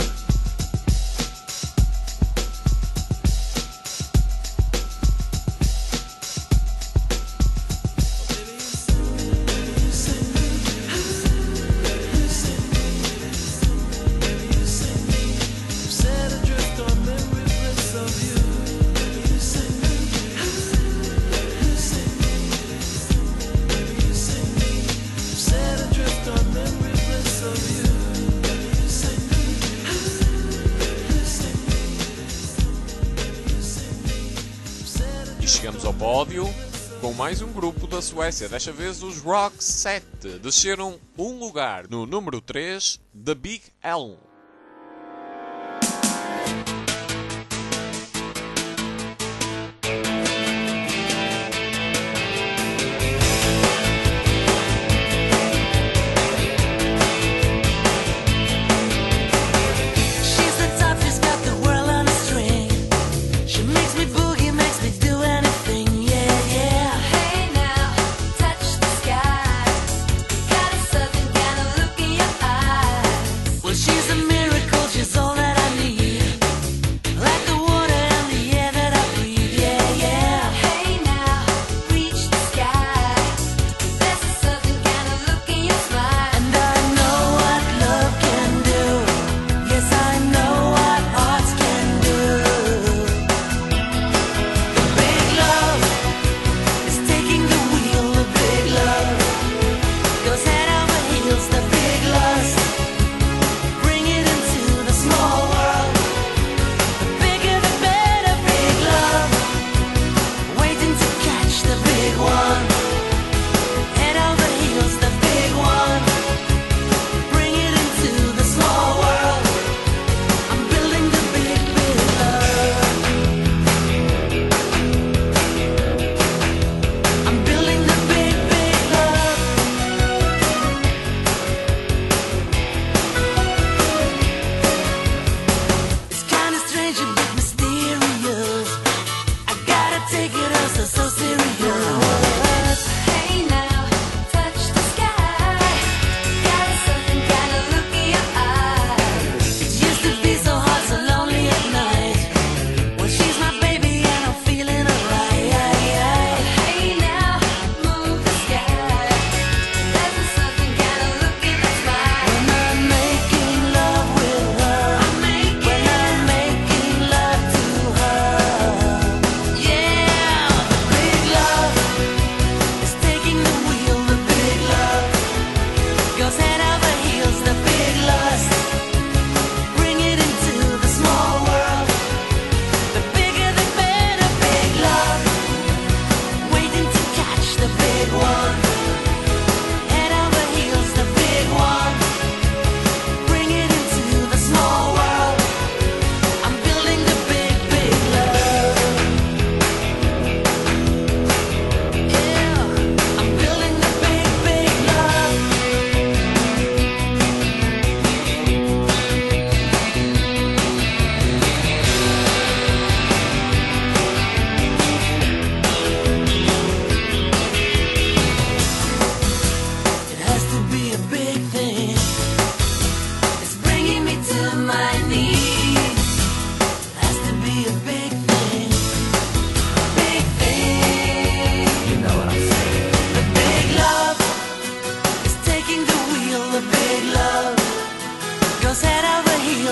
Set adrift on memories of you. Set adrift on memories of you. E chegamos ao pódio com mais um grupo da Suécia, desta vez os Rock 7. Desceram um lugar no número 3, The Big Elm. She's the type who's got the world on a string. She makes me boogie, makes me do anything, yeah, yeah. Hey now, touch the sky. Got a southern kind of look in your eyes. Well, she's a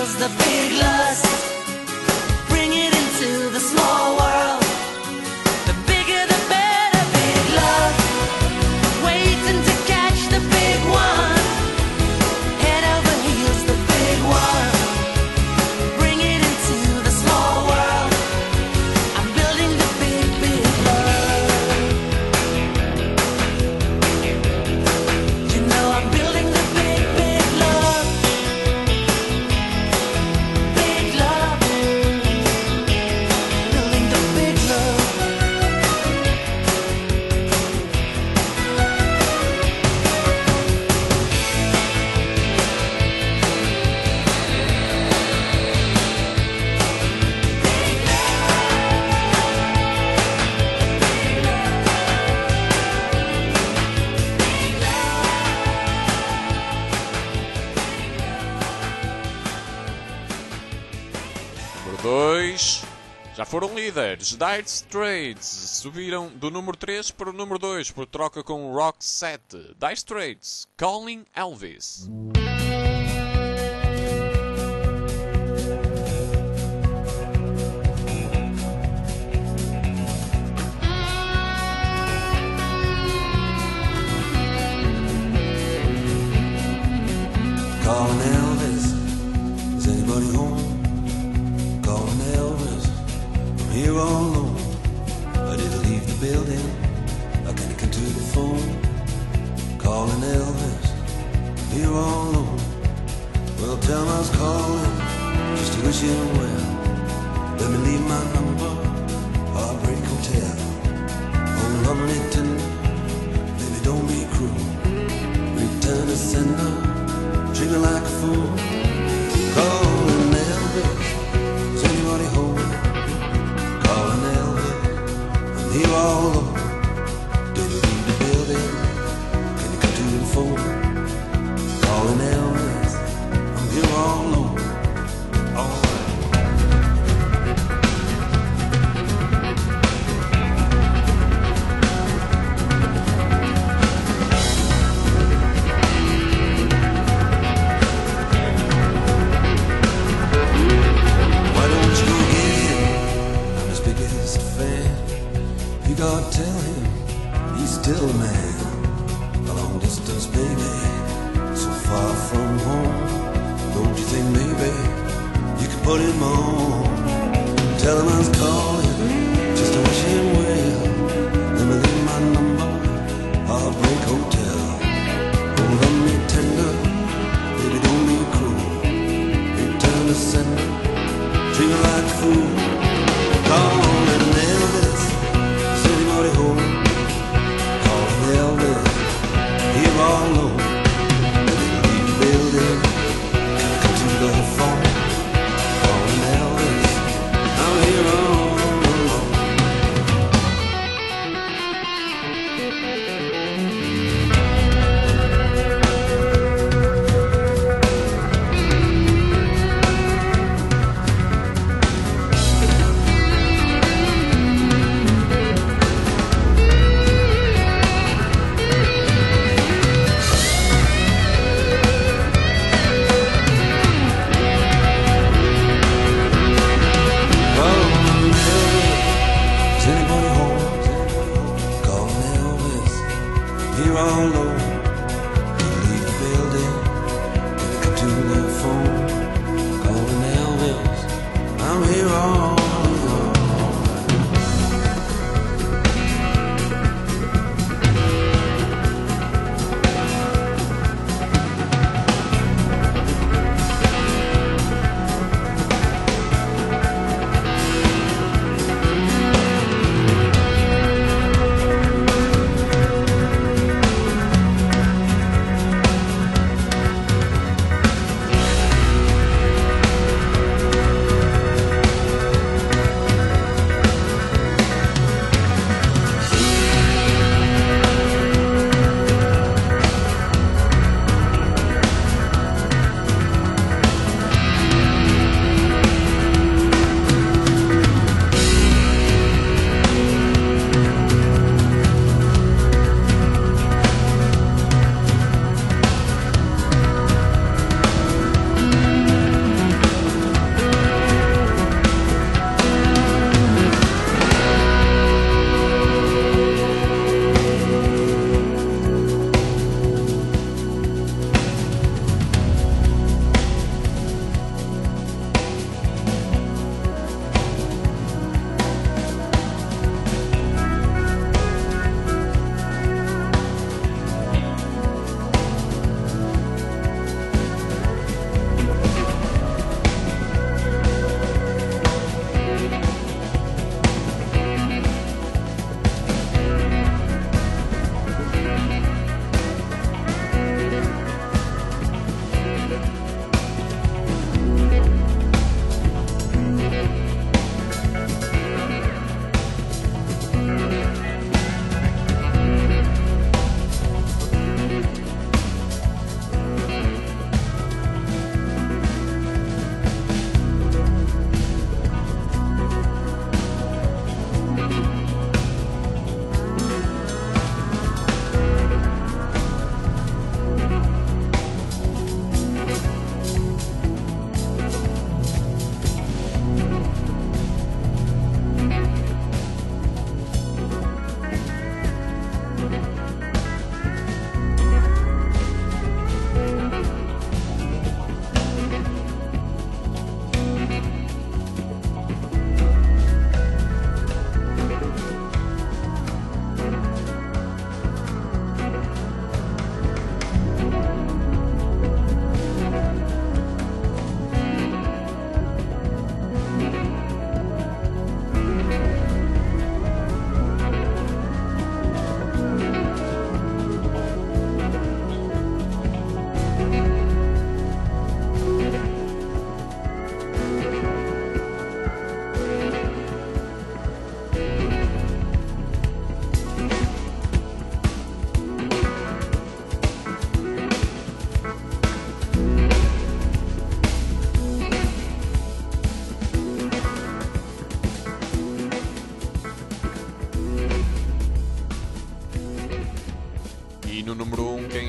heals the big lust. Bring it into the small world. The bigger the better, big love. Waiting to catch the big one. Head over heels, the big one. Bring it into the small world. I'm building the big, big love. You know I'm building the big, big love. Big love. Building the big love. Número 2. Já foram líderes. Dire Straits subiram do número 3 para o número 2 por troca com o Rock 7. Dire Straits, Calling Elvis. Calling Elvis, is anybody home? Calling Elvis, I'm here all alone. I didn't leave the building, I can't come to the phone. Calling Elvis, I'm here all alone. Well, tell him I was calling, just to wish him well. Let me leave my number, Heartbreak Hotel. Oh, lovely tender, baby don't be cruel. Return to sender, treat me like a fool. Calling Elvis, is anybody home? Calling Elvis, I'm here all alone. Did you leave the building? Can you come to the phone? Calling Elvis, I'm here all alone. All right. Why don't you go get him? I'm his biggest fan. You gotta tell him he's still a man. A long distance baby, so far from home. Don't you think maybe you could put him on? Tell him I was calling just to wish him well. Let me leave my number, Heartbreak Hotel. Oh, love me tender, baby don't be cruel. Return to sender, treat me like a fool. Calling Elvis, is anybody home? Calling Elvis, here all alone. Leave the building, come to the phone. Calling Elvis, I'm here all alone.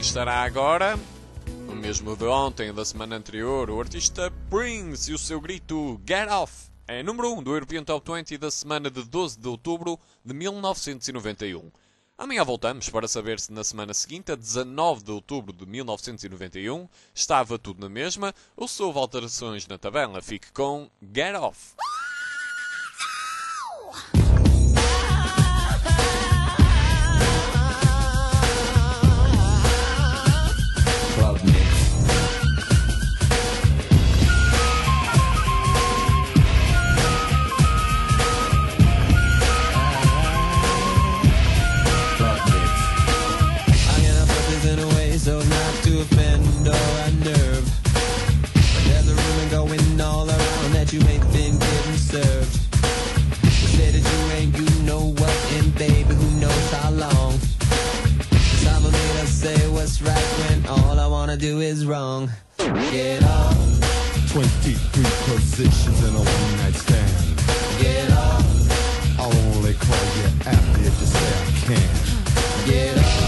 estará agora, o mesmo de ontem, da semana anterior, o artista Prince e o seu grito Get Off. É número 1 do European Top 20 da semana de 12 de outubro de 1991. Amanhã voltamos para saber se na semana seguinte, a 19 de outubro de 1991, estava tudo na mesma ou se houve alterações na tabela. Fique com Get Off. Club Mix. So not to offend or unnerve, but there's a rumor going all around that you ain't been getting served. You say that you ain't, you know what, and baby, who knows how long. Time for me to say what's right when all I wanna do is wrong. Get off. 23 positions in a one-night stand. Get off. I'll only call you after if you say I can. Get off.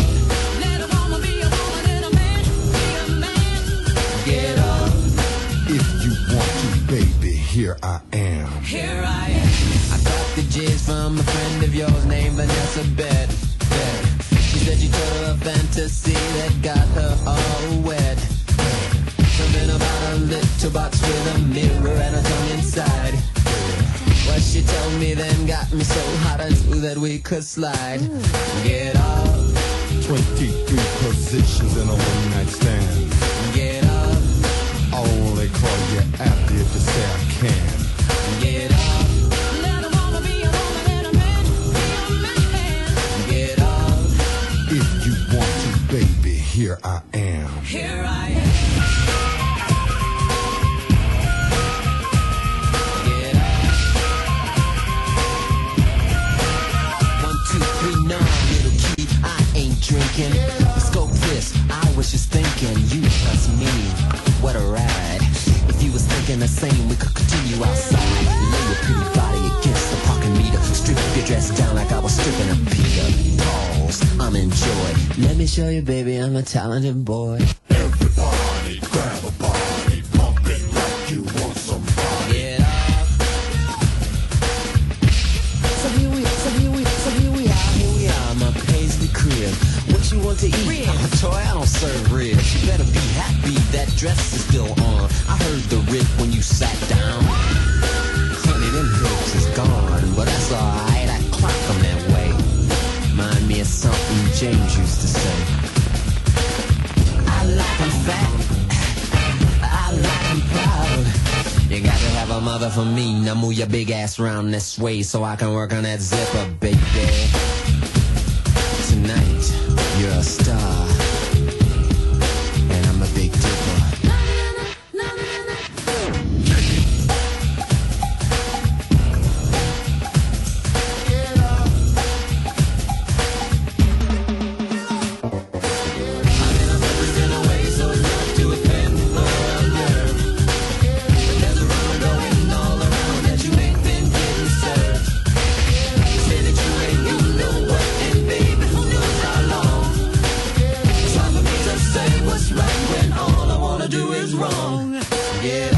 Get up. If you want to, baby, here I am. Here I am. I got the jizz from a friend of yours named Vanessa Bed. She said you told her a fantasy that got her all wet. Something about a little box with a mirror and a tongue inside. What she told me then got me so hot I knew that we could slide. Get up. 23 positions in a one-night stand. Get up. I'll only call you after if you say I can. Get up. Let a woman be a woman and a man be a man. Get up. If you want to, baby, here I am. Here I am. Get up. 1, 2, 3, 9, little key. I ain't drinking. Scope this. I was just thinking, you plus me. What a ride. If you was thinking the same, we could continue outside. Lay your pretty body against the parking meter. Strip your dress down like I was stripping a Peter. Pause, I'm enjoy. Let me show you, baby, I'm a talented boy. Everybody grab a body, pump it like you want somebody. Get up. So here we are, my paisley crib. What you want to eat? I'm a toy, I don't serve ribs. You better be happy that dress is still on. I heard the rip when you sat down. Honey, them hips is gone, but that's alright, I clock them that way. Remind me of something James used to say. I like them fat, I like them proud. You got to have a mother for me. Now move your big ass round this way so I can work on that zipper, baby. Tonight, you're a star, and I'm a big dipper. Yeah.